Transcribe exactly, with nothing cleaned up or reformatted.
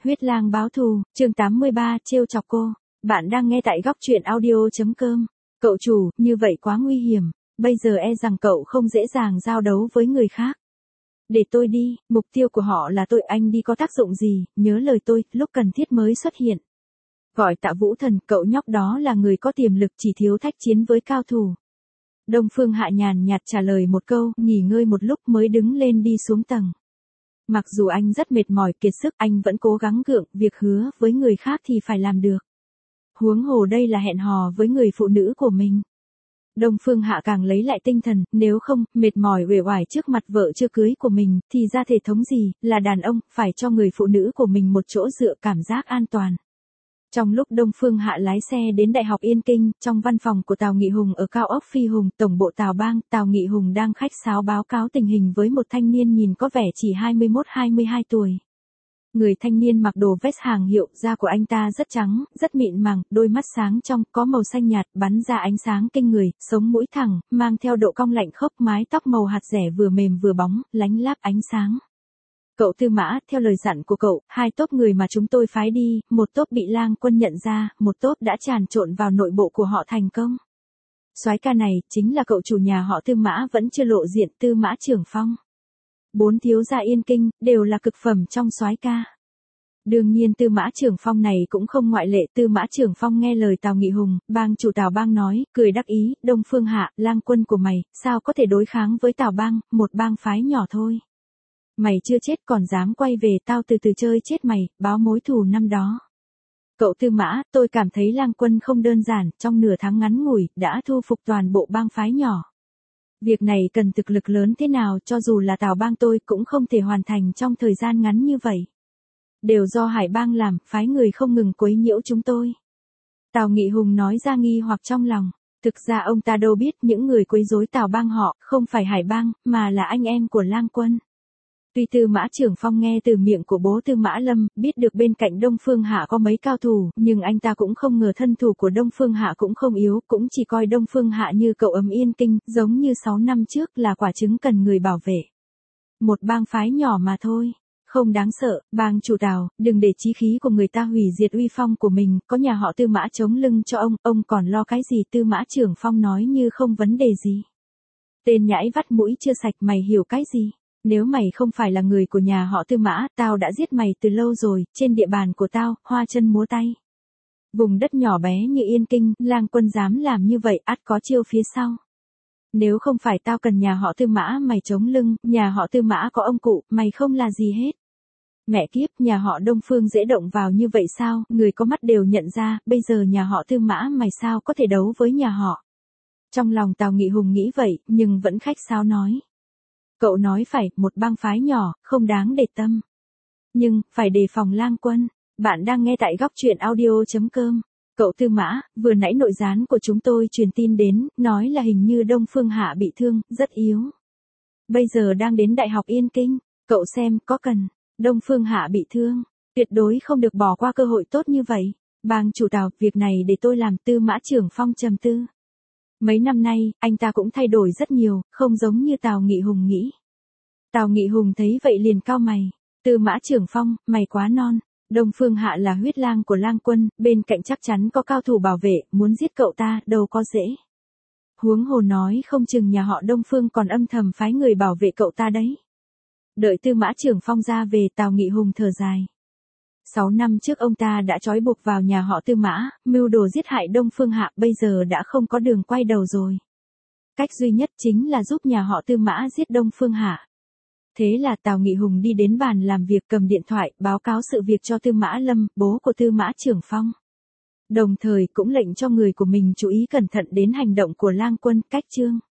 Huyết lang báo thù, chương tám mươi ba, trêu chọc cô. Bạn đang nghe tại góc truyện audio.com. Cậu chủ, như vậy quá nguy hiểm, bây giờ e rằng cậu không dễ dàng giao đấu với người khác. Để tôi đi, mục tiêu của họ là tôi, anh đi có tác dụng gì, nhớ lời tôi, lúc cần thiết mới xuất hiện. Gọi Tạ Vũ Thần, cậu nhóc đó là người có tiềm lực, chỉ thiếu thách chiến với cao thủ. Đông Phương Hạ nhàn nhạt trả lời một câu, nghỉ ngơi một lúc mới đứng lên đi xuống tầng. Mặc dù anh rất mệt mỏi kiệt sức, anh vẫn cố gắng gượng, việc hứa với người khác thì phải làm được. Huống hồ đây là hẹn hò với người phụ nữ của mình. Đông Phương Hạ càng lấy lại tinh thần, nếu không, mệt mỏi uể oải trước mặt vợ chưa cưới của mình, thì ra thể thống gì, là đàn ông, phải cho người phụ nữ của mình một chỗ dựa, cảm giác an toàn. Trong lúc Đông Phương Hạ lái xe đến Đại học Yên Kinh, trong văn phòng của Tào Nghị Hùng ở cao ốc Phi Hùng, tổng bộ Tào Bang, Tào Nghị Hùng đang khách sáo báo cáo tình hình với một thanh niên nhìn có vẻ chỉ hai mươi mốt hai mươi hai tuổi. Người thanh niên mặc đồ vest hàng hiệu, da của anh ta rất trắng, rất mịn màng, đôi mắt sáng trong, có màu xanh nhạt, bắn ra ánh sáng kinh người, sống mũi thẳng, mang theo độ cong lạnh khốc, mái tóc màu hạt dẻ vừa mềm vừa bóng, lánh láp ánh sáng. Cậu Tư Mã, theo lời dặn của cậu, hai tốp người mà chúng tôi phái đi, một tốp bị Lang Quân nhận ra, một tốp đã tràn trộn vào nội bộ của họ thành công. Soái ca này, chính là cậu chủ nhà họ Tư Mã vẫn chưa lộ diện, Tư Mã Trưởng Phong. Bốn thiếu gia Yên Kinh, đều là cực phẩm trong soái ca. Đương nhiên Tư Mã Trưởng Phong này cũng không ngoại lệ. Tư Mã Trưởng Phong nghe lời Tào Nghị Hùng, bang chủ Tào Bang nói, cười đắc ý, Đông Phương Hạ, Lang Quân của mày, sao có thể đối kháng với Tào Bang, một bang phái nhỏ thôi. Mày chưa chết còn dám quay về, tao từ từ chơi chết mày, báo mối thù năm đó. Cậu Tư Mã, tôi cảm thấy Lang Quân không đơn giản, trong nửa tháng ngắn ngủi, đã thu phục toàn bộ bang phái nhỏ. Việc này cần thực lực lớn thế nào, cho dù là Tào Bang tôi cũng không thể hoàn thành trong thời gian ngắn như vậy. Đều do Hải Bang làm, phái người không ngừng quấy nhiễu chúng tôi. Tào Nghị Hùng nói ra nghi hoặc trong lòng. Thực ra ông ta đâu biết những người quấy rối Tào Bang họ, không phải Hải Bang, mà là anh em của Lang Quân. Tuy Tư Mã Trưởng Phong nghe từ miệng của bố Tư Mã Lâm, biết được bên cạnh Đông Phương Hạ có mấy cao thủ, nhưng anh ta cũng không ngờ thân thủ của Đông Phương Hạ cũng không yếu, cũng chỉ coi Đông Phương Hạ như cậu ấm Yên Kinh, giống như sáu năm trước là quả trứng cần người bảo vệ. Một bang phái nhỏ mà thôi, không đáng sợ, bang chủ Tào, đừng để chí khí của người ta hủy diệt uy phong của mình, có nhà họ Tư Mã chống lưng cho ông, ông còn lo cái gì? Tư Mã Trưởng Phong nói như không vấn đề gì. Tên nhãi vắt mũi chưa sạch, mày hiểu cái gì? Nếu mày không phải là người của nhà họ Tư Mã, tao đã giết mày từ lâu rồi, trên địa bàn của tao, hoa chân múa tay. Vùng đất nhỏ bé như Yên Kinh, Lang Quân dám làm như vậy, ắt có chiêu phía sau. Nếu không phải tao cần nhà họ Tư Mã mày chống lưng, nhà họ Tư Mã có ông cụ, mày không là gì hết. Mẹ kiếp, nhà họ Đông Phương dễ động vào như vậy sao, người có mắt đều nhận ra, bây giờ nhà họ Tư Mã mày sao có thể đấu với nhà họ. Trong lòng Tào Nghị Hùng nghĩ vậy, nhưng vẫn khách sáo nói. Cậu nói phải, một bang phái nhỏ, không đáng để tâm. Nhưng, phải đề phòng Lang Quân. Bạn đang nghe tại góc truyện audio.com. Cậu Tư Mã, vừa nãy nội gián của chúng tôi truyền tin đến, nói là hình như Đông Phương Hạ bị thương, rất yếu. Bây giờ đang đến Đại học Yên Kinh, cậu xem, có cần. Đông Phương Hạ bị thương, tuyệt đối không được bỏ qua cơ hội tốt như vậy. Bang chủ Tào, việc này để tôi làm. Tư Mã Trưởng Phong trầm tư. Mấy năm nay, anh ta cũng thay đổi rất nhiều, không giống như Tào Nghị Hùng nghĩ. Tào Nghị Hùng thấy vậy liền cau mày. Tư Mã Trưởng Phong, mày quá non. Đông Phương Hạ là huyết lang của Lang Quân, bên cạnh chắc chắn có cao thủ bảo vệ, muốn giết cậu ta, đâu có dễ. Huống hồ nói không chừng nhà họ Đông Phương còn âm thầm phái người bảo vệ cậu ta đấy. Đợi Tư Mã Trưởng Phong ra về, Tào Nghị Hùng thở dài. Sáu năm trước ông ta đã trói buộc vào nhà họ Tư Mã, mưu đồ giết hại Đông Phương Hạ, bây giờ đã không có đường quay đầu rồi. Cách duy nhất chính là giúp nhà họ Tư Mã giết Đông Phương Hạ. Thế là Tào Nghị Hùng đi đến bàn làm việc, cầm điện thoại, báo cáo sự việc cho Tư Mã Lâm, bố của Tư Mã Trưởng Phong. Đồng thời cũng lệnh cho người của mình chú ý cẩn thận đến hành động của Lang Quân. Cách chương